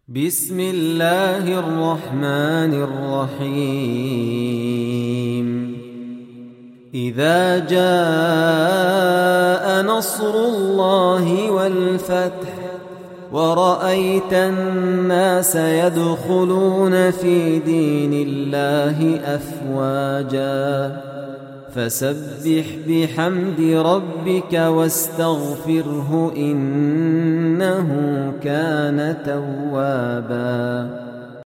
بسم الله الرحمن الرحيم إذا جاء نصر الله والفتح ورأيت الناس يدخلون في دين الله أفواجا فسبح بحمد ربك واستغفره إنه كان توابا.